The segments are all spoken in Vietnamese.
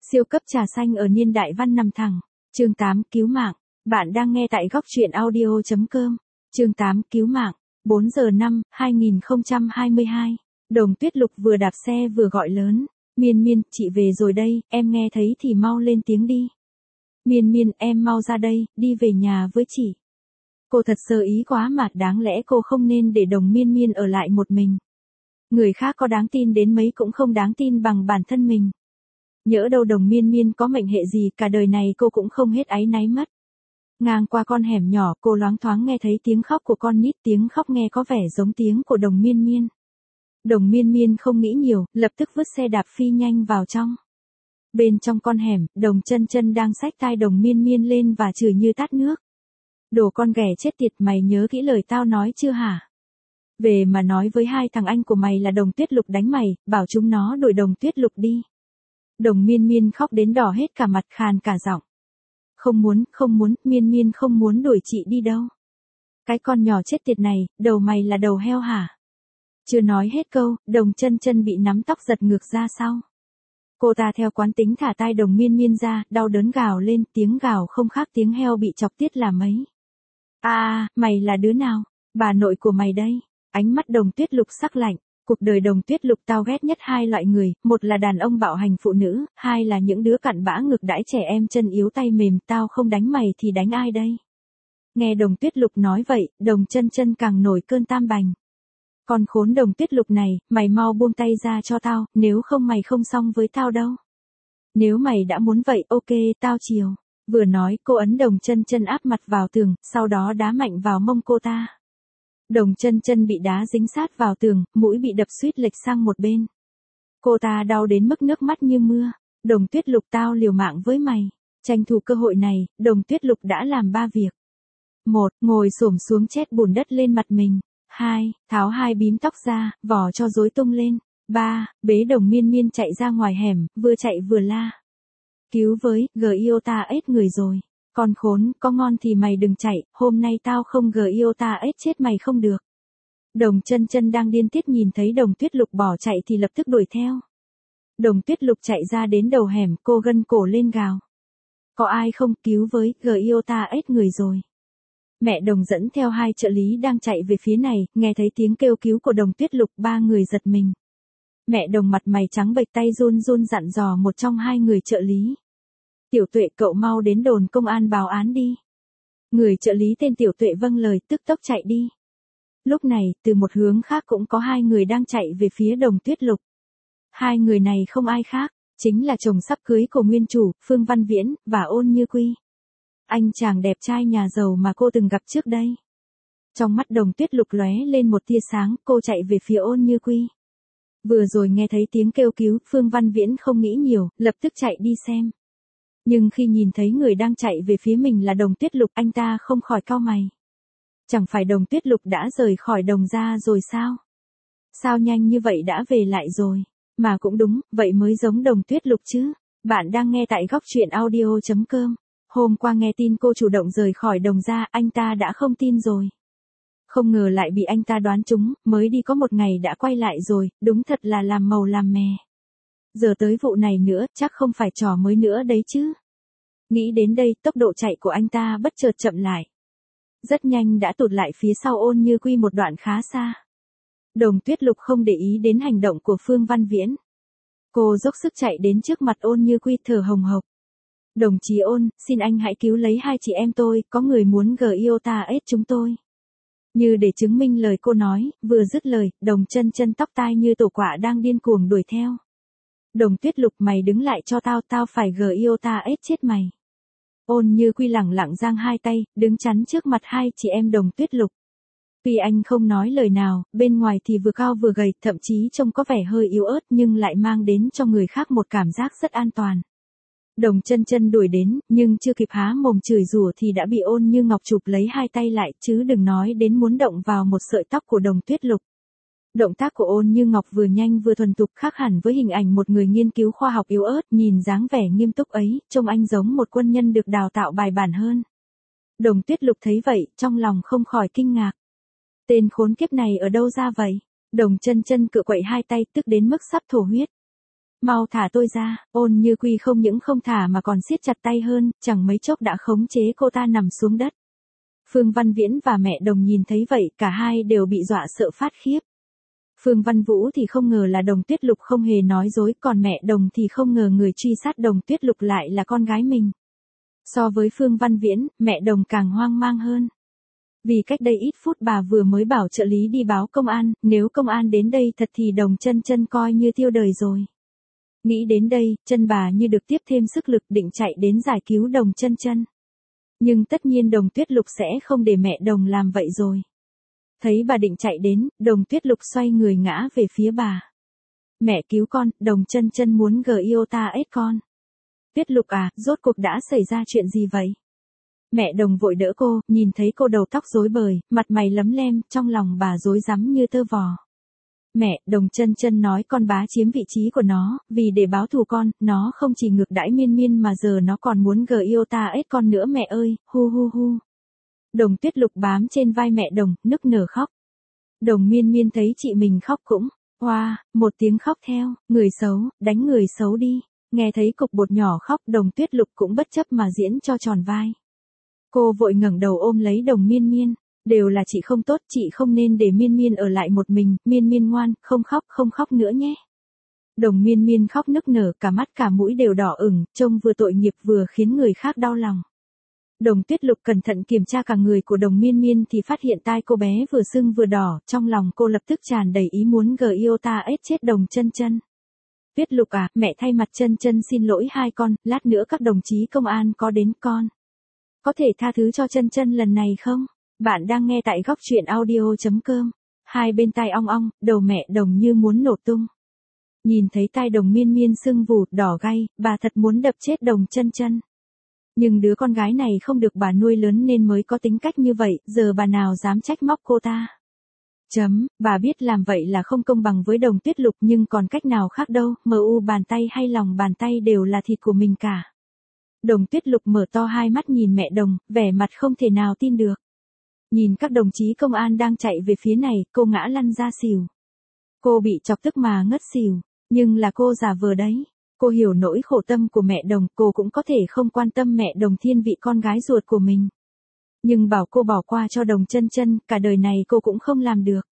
Siêu cấp trà xanh ở niên đại văn nằm thẳng. Chương 8 cứu mạng. Bạn đang nghe tại góc truyện audio.com. Chương 8 cứu mạng. 4 giờ 5, 2022. Đồng Tuyết Lục vừa đạp xe vừa gọi lớn. Miên Miên, chị về rồi đây, em nghe thấy thì mau lên tiếng đi. Miên Miên, em mau ra đây, đi về nhà với chị. Cô thật sơ ý quá mà, đáng lẽ cô không nên để Đồng Miên Miên ở lại một mình. Người khác có đáng tin đến mấy cũng không đáng tin bằng bản thân mình. Nhỡ đâu Đồng Miên Miên có mệnh hệ gì, cả đời này cô cũng không hết áy náy mất. Ngang qua con hẻm nhỏ, cô loáng thoáng nghe thấy tiếng khóc của con nít, tiếng khóc nghe có vẻ giống tiếng của Đồng Miên Miên. Đồng Miên Miên không nghĩ nhiều, lập tức vứt xe đạp phi nhanh vào trong. Bên trong con hẻm, Đồng Chân Chân đang xách tai Đồng Miên Miên lên và chửi như tát nước. Đồ con ghẻ chết tiệt, mày nhớ kỹ lời tao nói chưa hả? Về mà nói với hai thằng anh của mày là Đồng Tuyết Lục đánh mày, bảo chúng nó đuổi Đồng Tuyết Lục đi. Đồng Miên Miên khóc đến đỏ hết cả mặt, khàn cả giọng. Không muốn, Miên Miên không muốn đuổi chị đi đâu. Cái con nhỏ chết tiệt này, đầu mày là đầu heo hả? Chưa nói hết câu, Đồng Chân Chân bị nắm tóc giật ngược ra sau. Cô ta theo quán tính thả tai Đồng Miên Miên ra, đau đớn gào lên, tiếng gào không khác tiếng heo bị chọc tiết là mấy. Mày là đứa nào? Bà nội của mày đây. Ánh mắt Đồng Tuyết Lục sắc lạnh. Cuộc đời Đồng Tuyết Lục tao ghét nhất hai loại người, một là đàn ông bạo hành phụ nữ, hai là những đứa cặn bã ngược đãi trẻ em chân yếu tay mềm, tao không đánh mày thì đánh ai đây? Nghe Đồng Tuyết Lục nói vậy, Đồng Chân Chân càng nổi cơn tam bành. Con khốn Đồng Tuyết Lục này, mày mau buông tay ra cho tao, nếu không mày không xong với tao đâu. Nếu mày đã muốn vậy, ok, tao chiều. Vừa nói, cô ấn Đồng Chân Chân áp mặt vào tường, sau đó đá mạnh vào mông cô ta. Đồng Chân Chân bị đá dính sát vào tường, mũi bị đập suýt lệch sang một bên. Cô ta đau đến mức nước mắt như mưa. Đồng Tuyết Lục, tao liều mạng với mày. Tranh thủ cơ hội này, Đồng Tuyết Lục đã làm 3 việc. 1. Ngồi xổm xuống chét bùn đất lên mặt mình. 2. Tháo 2 bím tóc ra, vò cho rối tung lên. 3. Bế Đồng Miên Miên chạy ra ngoài hẻm, vừa chạy vừa la. Cứu với, Giota ết người rồi. Con khốn, có ngon thì mày đừng chạy, hôm nay tao không Giota ết chết mày không được. Đồng Chân Chân đang điên tiết nhìn thấy Đồng Tuyết Lục bỏ chạy thì lập tức đuổi theo. Đồng Tuyết Lục chạy ra đến đầu hẻm, cô gân cổ lên gào. Có ai không, cứu với, Giota ết người rồi. Mẹ Đồng dẫn theo 2 trợ lý đang chạy về phía này, nghe thấy tiếng kêu cứu của Đồng Tuyết Lục, 3 người giật mình. Mẹ Đồng mặt mày trắng bệch, tay run run dặn dò một trong 2 người trợ lý. Tiểu Tuệ, cậu mau đến đồn công an báo án đi. Người trợ lý tên Tiểu Tuệ vâng lời, tức tốc chạy đi. Lúc này, từ một hướng khác cũng có 2 người đang chạy về phía Đồng Tuyết Lục. 2 người này không ai khác, chính là chồng sắp cưới của nguyên chủ, Phương Văn Viễn, và Ôn Như Quy. Anh chàng đẹp trai nhà giàu mà cô từng gặp trước đây. Trong mắt Đồng Tuyết Lục lóe lên một tia sáng, cô chạy về phía Ôn Như Quy. Vừa rồi nghe thấy tiếng kêu cứu, Phương Văn Viễn không nghĩ nhiều, lập tức chạy đi xem. Nhưng khi nhìn thấy người đang chạy về phía mình là Đồng Tuyết Lục, anh ta không khỏi cau mày. Chẳng phải Đồng Tuyết Lục đã rời khỏi Đồng gia rồi sao? Sao nhanh như vậy đã về lại rồi? Mà cũng đúng, vậy mới giống Đồng Tuyết Lục chứ. Bạn đang nghe tại góc truyện audio.com. Hôm qua nghe tin cô chủ động rời khỏi Đồng gia, anh ta đã không tin rồi. Không ngờ lại bị anh ta đoán trúng, mới đi có một ngày đã quay lại rồi, đúng thật là làm màu làm mè. Giờ tới vụ này nữa, chắc không phải trò mới nữa đấy chứ. Nghĩ đến đây, tốc độ chạy của anh ta bất chợt chậm lại. Rất nhanh đã tụt lại phía sau Ôn Như Quy một đoạn khá xa. Đồng Tuyết Lục không để ý đến hành động của Phương Văn Viễn. Cô dốc sức chạy đến trước mặt Ôn Như Quy, thở hồng hộc. Đồng chí Ôn, xin anh hãy cứu lấy 2 chị em tôi, có người muốn Giota ết chúng tôi. Như để chứng minh lời cô nói, vừa dứt lời, Đồng Chân Chân tóc tai như tổ quạ đang điên cuồng đuổi theo. Đồng Tuyết Lục, mày đứng lại cho tao, tao phải Giota ết chết mày. Ôn Như Quy lẳng lặng giang 2 tay, đứng chắn trước mặt 2 chị em Đồng Tuyết Lục. Tuy anh không nói lời nào, bên ngoài thì vừa cao vừa gầy, thậm chí trông có vẻ hơi yếu ớt nhưng lại mang đến cho người khác một cảm giác rất an toàn. Đồng Chân Chân đuổi đến, nhưng chưa kịp há mồm chửi rủa thì đã bị Ôn Như Ngọc chụp lấy 2 tay lại, chứ đừng nói đến muốn động vào một sợi tóc của Đồng Tuyết Lục. Động tác của Ôn Như Ngọc vừa nhanh vừa thuần thục, khác hẳn với hình ảnh một người nghiên cứu khoa học yếu ớt, nhìn dáng vẻ nghiêm túc ấy, trông anh giống một quân nhân được đào tạo bài bản hơn. Đồng Tuyết Lục thấy vậy, trong lòng không khỏi kinh ngạc. Tên khốn kiếp này ở đâu ra vậy? Đồng Chân Chân cựa quậy 2 tay, tức đến mức sắp thổ huyết. mau thả tôi ra, Ôn Như Quy không những không thả mà còn siết chặt tay hơn, chẳng mấy chốc đã khống chế cô ta nằm xuống đất. Phương Văn Viễn và mẹ Đồng nhìn thấy vậy, cả hai đều bị dọa sợ phát khiếp. Phương Văn Vũ thì không ngờ là Đồng Tuyết Lục không hề nói dối, còn mẹ Đồng thì không ngờ người truy sát Đồng Tuyết Lục lại là con gái mình. So với Phương Văn Viễn, mẹ Đồng càng hoang mang hơn. Vì cách đây ít phút bà vừa mới bảo trợ lý đi báo công an, nếu công an đến đây thật thì Đồng Chân Chân coi như tiêu đời rồi. Nghĩ đến đây, chân bà như được tiếp thêm sức lực định chạy đến giải cứu Đồng Chân Chân. Nhưng tất nhiên Đồng Tuyết Lục sẽ không để mẹ Đồng làm vậy rồi. Thấy bà định chạy đến, Đồng Tuyết Lục xoay người ngã về phía bà. Mẹ cứu con, Đồng Chân Chân muốn Giota ết con. Tuyết Lục à, rốt cuộc đã xảy ra chuyện gì vậy? Mẹ Đồng vội đỡ cô, nhìn thấy cô đầu tóc rối bời, mặt mày lấm lem, trong lòng bà rối rắm như tơ vò. Mẹ, Đồng Chân Chân nói con bá chiếm vị trí của nó, vì để báo thù con, nó không chỉ ngược đãi Miên Miên mà giờ nó còn muốn Giota ết con nữa mẹ ơi, hu hu hu. Đồng Tuyết Lục bám trên vai mẹ Đồng, nức nở khóc. Đồng Miên Miên thấy chị mình khóc cũng, hoa, một tiếng khóc theo, người xấu, đánh người xấu đi. Nghe thấy cục bột nhỏ khóc, Đồng Tuyết Lục cũng bất chấp mà diễn cho tròn vai. Cô vội ngẩng đầu ôm lấy Đồng Miên Miên, đều là chị không tốt, chị không nên để Miên Miên ở lại một mình, Miên Miên ngoan, không khóc nữa nhé. Đồng Miên Miên khóc nức nở, cả mắt cả mũi đều đỏ ửng, trông vừa tội nghiệp vừa khiến người khác đau lòng. Đồng Tuyết Lục cẩn thận kiểm tra cả người của Đồng Miên Miên thì phát hiện tai cô bé vừa sưng vừa đỏ, trong lòng cô lập tức tràn đầy ý muốn Giota ết chết Đồng Chân Chân. Tuyết Lục à, mẹ thay mặt Chân Chân xin lỗi hai con, lát nữa các đồng chí công an có đến con. Có thể tha thứ cho Chân Chân lần này không? Bạn đang nghe tại góc truyện audio.com. Hai bên tai ong ong, đầu mẹ Đồng như muốn nổ tung. Nhìn thấy tai Đồng Miên Miên sưng vù, đỏ gay, bà thật muốn đập chết Đồng Chân Chân. Nhưng đứa con gái này không được bà nuôi lớn nên mới có tính cách như vậy, giờ bà nào dám trách móc cô ta. Bà biết làm vậy là không công bằng với Đồng Tuyết Lục nhưng còn cách nào khác đâu, bàn tay hay lòng bàn tay đều là thịt của mình cả. Đồng Tuyết Lục mở to hai mắt nhìn mẹ Đồng, vẻ mặt không thể nào tin được. Nhìn các đồng chí công an đang chạy về phía này, cô ngã lăn ra xỉu. Cô bị chọc tức mà ngất xỉu, nhưng là cô giả vờ đấy. Cô hiểu nỗi khổ tâm của mẹ Đồng, cô cũng có thể không quan tâm mẹ Đồng thiên vị con gái ruột của mình. Nhưng bảo cô bỏ qua cho Đồng Chân Chân, cả đời này cô cũng không làm được.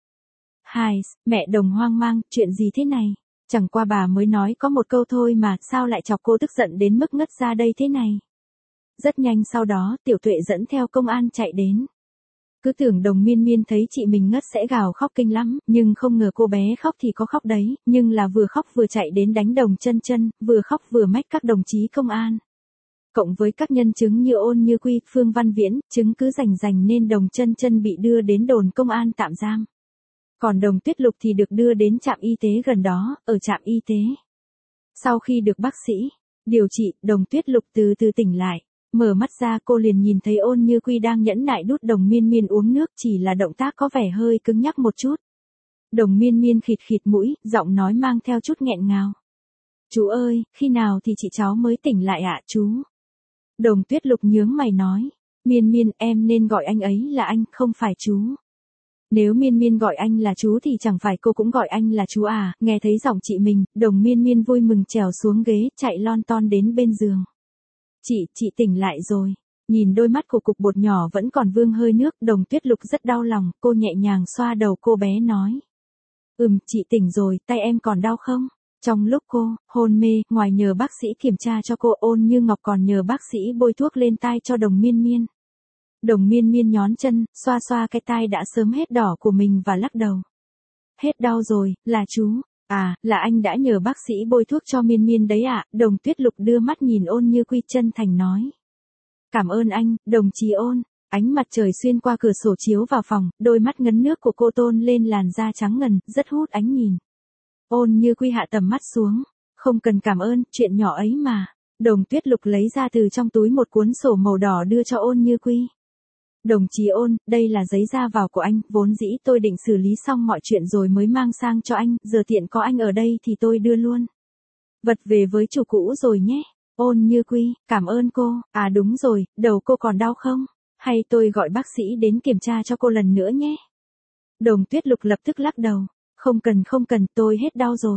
Mẹ Đồng hoang mang, chuyện gì thế này? Chẳng qua bà mới nói có một câu thôi mà, sao lại chọc cô tức giận đến mức ngất ra đây thế này? Rất nhanh sau đó, Tiểu Tuệ dẫn theo công an chạy đến. Cứ tưởng Đồng Miên Miên thấy chị mình ngất sẽ gào khóc kinh lắm, nhưng không ngờ cô bé khóc thì có khóc đấy, nhưng là vừa khóc vừa chạy đến đánh Đồng Chân Chân, vừa khóc vừa mách các đồng chí công an. Cộng với các nhân chứng như Ôn Như Quy, Phương Văn Viễn, chứng cứ rành nên Đồng Chân Chân bị đưa đến đồn công an tạm giam. Còn Đồng Tuyết Lục thì được đưa đến trạm y tế gần đó, ở trạm y tế. Sau khi được bác sĩ điều trị, Đồng Tuyết Lục từ từ tỉnh lại. Mở mắt ra cô liền nhìn thấy Ôn Như Quy đang nhẫn nại đút Đồng Miên Miên uống nước, chỉ là động tác có vẻ hơi cứng nhắc một chút. Đồng Miên Miên khịt khịt mũi, giọng nói mang theo chút nghẹn ngào. Chú ơi, khi nào thì chị cháu mới tỉnh lại ạ chú? Đồng Tuyết Lục nhướng mày nói. Miên Miên, em nên gọi anh ấy là anh, không phải chú. Nếu Miên Miên gọi anh là chú thì chẳng phải cô cũng gọi anh là chú à? Nghe thấy giọng chị mình, Đồng Miên Miên vui mừng trèo xuống ghế, chạy lon ton đến bên giường. Chị tỉnh lại rồi. Nhìn đôi mắt của cục bột nhỏ vẫn còn vương hơi nước, Đồng Tuyết Lục rất đau lòng, cô nhẹ nhàng xoa đầu cô bé nói. Chị tỉnh rồi, tay em còn đau không? Trong lúc cô hôn mê, ngoài nhờ bác sĩ kiểm tra cho cô, Ôn Như Ngọc còn nhờ bác sĩ bôi thuốc lên tai cho Đồng Miên Miên. Đồng Miên Miên nhón chân, xoa xoa cái tai đã sớm hết đỏ của mình và lắc đầu. Hết đau rồi, là chú. À, là anh đã nhờ bác sĩ bôi thuốc cho Miên Miên đấy ạ. Đồng Tuyết Lục đưa mắt nhìn Ôn Như Quy chân thành nói. Cảm ơn anh, đồng chí Ôn. Ánh mặt trời xuyên qua cửa sổ chiếu vào phòng, đôi mắt ngấn nước của cô tôn lên làn da trắng ngần, rất hút ánh nhìn. Ôn Như Quy hạ tầm mắt xuống. Không cần cảm ơn, chuyện nhỏ ấy mà. Đồng Tuyết Lục lấy ra từ trong túi một cuốn sổ màu đỏ đưa cho Ôn Như Quy. Đồng chí Ôn, đây là giấy ra vào của anh, vốn dĩ tôi định xử lý xong mọi chuyện rồi mới mang sang cho anh, giờ tiện có anh ở đây thì tôi đưa luôn. Vật về với chủ cũ rồi nhé. Ôn Như Quy, cảm ơn cô. À đúng rồi, đầu cô còn đau không? Hay tôi gọi bác sĩ đến kiểm tra cho cô lần nữa nhé. Đồng Tuyết Lục lập tức lắc đầu. Không cần, tôi hết đau rồi.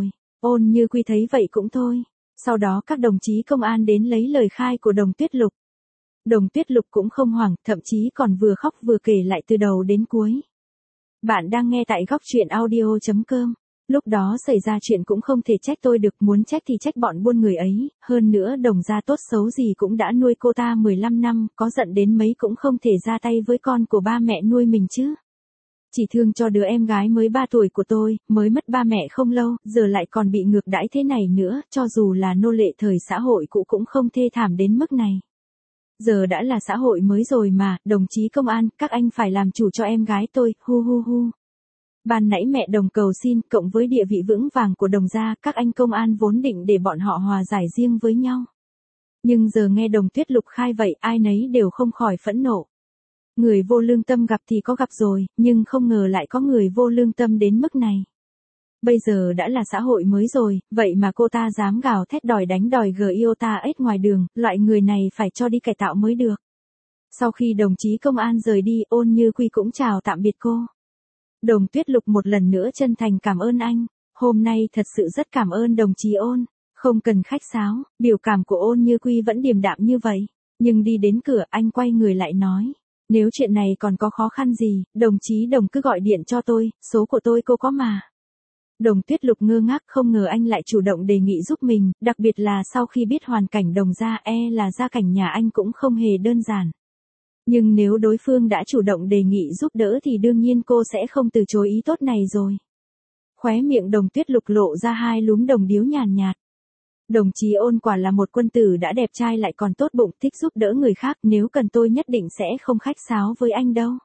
Ôn Như Quy thấy vậy cũng thôi. Sau đó các đồng chí công an đến lấy lời khai của Đồng Tuyết Lục. Đồng Tuyết Lục cũng không hoảng, thậm chí còn vừa khóc vừa kể lại từ đầu đến cuối. Bạn đang nghe tại góc truyện audio.com. Lúc đó xảy ra chuyện cũng không thể trách tôi được, muốn trách thì trách bọn buôn người ấy, hơn nữa Đồng gia tốt xấu gì cũng đã nuôi cô ta 15 năm, có giận đến mấy cũng không thể ra tay với con của ba mẹ nuôi mình chứ. Chỉ thương cho đứa em gái mới 3 tuổi của tôi, mới mất ba mẹ không lâu, giờ lại còn bị ngược đãi thế này nữa, cho dù là nô lệ thời xã hội cũ cũng không thê thảm đến mức này. Giờ đã là xã hội mới rồi mà, đồng chí công an, các anh phải làm chủ cho em gái tôi, hu hu hu. Ban nãy mẹ Đồng cầu xin, cộng với địa vị vững vàng của Đồng gia, các anh công an vốn định để bọn họ hòa giải riêng với nhau. Nhưng giờ nghe Đồng Tuyết Lục khai vậy, ai nấy đều không khỏi phẫn nộ. Người vô lương tâm gặp thì có gặp rồi, nhưng không ngờ lại có người vô lương tâm đến mức này. Bây giờ đã là xã hội mới rồi, vậy mà cô ta dám gào thét đòi đánh đòi Giota ếch ngoài đường, loại người này phải cho đi cải tạo mới được. Sau khi đồng chí công an rời đi, Ôn Như Quy cũng chào tạm biệt cô. Đồng Tuyết Lục một lần nữa chân thành cảm ơn anh, hôm nay thật sự rất cảm ơn đồng chí Ôn, không cần khách sáo, biểu cảm của Ôn Như Quy vẫn điềm đạm như vậy, nhưng đi đến cửa anh quay người lại nói. Nếu chuyện này còn có khó khăn gì, đồng chí Đồng cứ gọi điện cho tôi, số của tôi cô có mà. Đồng Tuyết Lục ngơ ngác, không ngờ anh lại chủ động đề nghị giúp mình, đặc biệt là sau khi biết hoàn cảnh Đồng gia, là gia cảnh nhà anh cũng không hề đơn giản. Nhưng nếu đối phương đã chủ động đề nghị giúp đỡ thì đương nhiên cô sẽ không từ chối ý tốt này rồi. Khóe miệng Đồng Tuyết Lục lộ ra hai lúm đồng điếu nhàn nhạt. Đồng chí Ôn quả là một quân tử đã đẹp trai lại còn tốt bụng, thích giúp đỡ người khác, nếu cần tôi nhất định sẽ không khách sáo với anh đâu.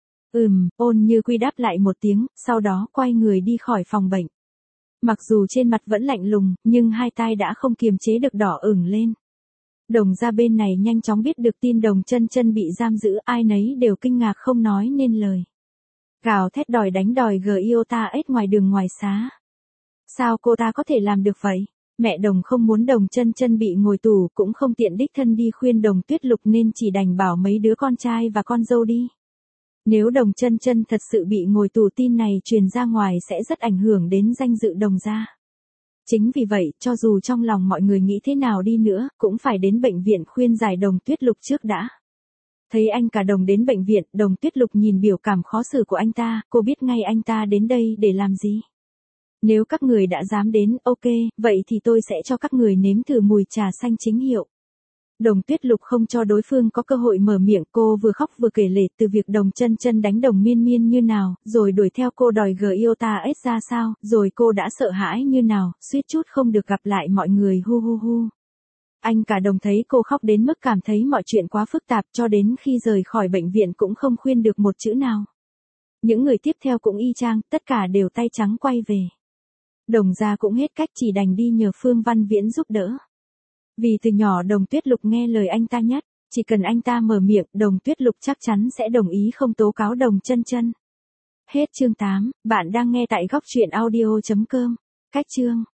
Ôn Như Quy đáp lại một tiếng, sau đó quay người đi khỏi phòng bệnh. Mặc dù trên mặt vẫn lạnh lùng, nhưng hai tai đã không kiềm chế được đỏ ửng lên. Đồng gia bên này nhanh chóng biết được tin Đồng Chân Chân bị giam giữ, ai nấy đều kinh ngạc không nói nên lời. Gào thét đòi đánh đòi Giota ếch ngoài đường ngoài xá. Sao cô ta có thể làm được vậy? Mẹ Đồng không muốn Đồng Chân Chân bị ngồi tù, cũng không tiện đích thân đi khuyên Đồng Tuyết Lục nên chỉ đành bảo mấy đứa con trai và con dâu đi. Nếu Đồng Chân Chân thật sự bị ngồi tù, tin này truyền ra ngoài sẽ rất ảnh hưởng đến danh dự Đồng gia. Chính vì vậy, cho dù trong lòng mọi người nghĩ thế nào đi nữa, cũng phải đến bệnh viện khuyên giải Đồng Tuyết Lục trước đã. Thấy anh cả Đồng đến bệnh viện, Đồng Tuyết Lục nhìn biểu cảm khó xử của anh ta, cô biết ngay anh ta đến đây để làm gì. Nếu các người đã dám đến, ok, vậy thì tôi sẽ cho các người nếm thử mùi trà xanh chính hiệu. Đồng Tuyết Lục không cho đối phương có cơ hội mở miệng, cô vừa khóc vừa kể lể từ việc Đồng Chân Chân đánh Đồng Miên Miên như nào, rồi đuổi theo cô đòi Giota ếch ra sao, rồi cô đã sợ hãi như nào, suýt chút không được gặp lại mọi người hu hu hu. Anh cả Đồng thấy cô khóc đến mức cảm thấy mọi chuyện quá phức tạp, cho đến khi rời khỏi bệnh viện cũng không khuyên được một chữ nào. Những người tiếp theo cũng y chang, tất cả đều tay trắng quay về. Đồng gia cũng hết cách, chỉ đành đi nhờ Phương Văn Viễn giúp đỡ. Vì từ nhỏ Đồng Tuyết Lục nghe lời anh ta nhất, chỉ cần anh ta mở miệng, Đồng Tuyết Lục chắc chắn sẽ đồng ý không tố cáo Đồng Chân Chân. Hết chương 8, bạn đang nghe tại góc truyện audio.com. Cách chương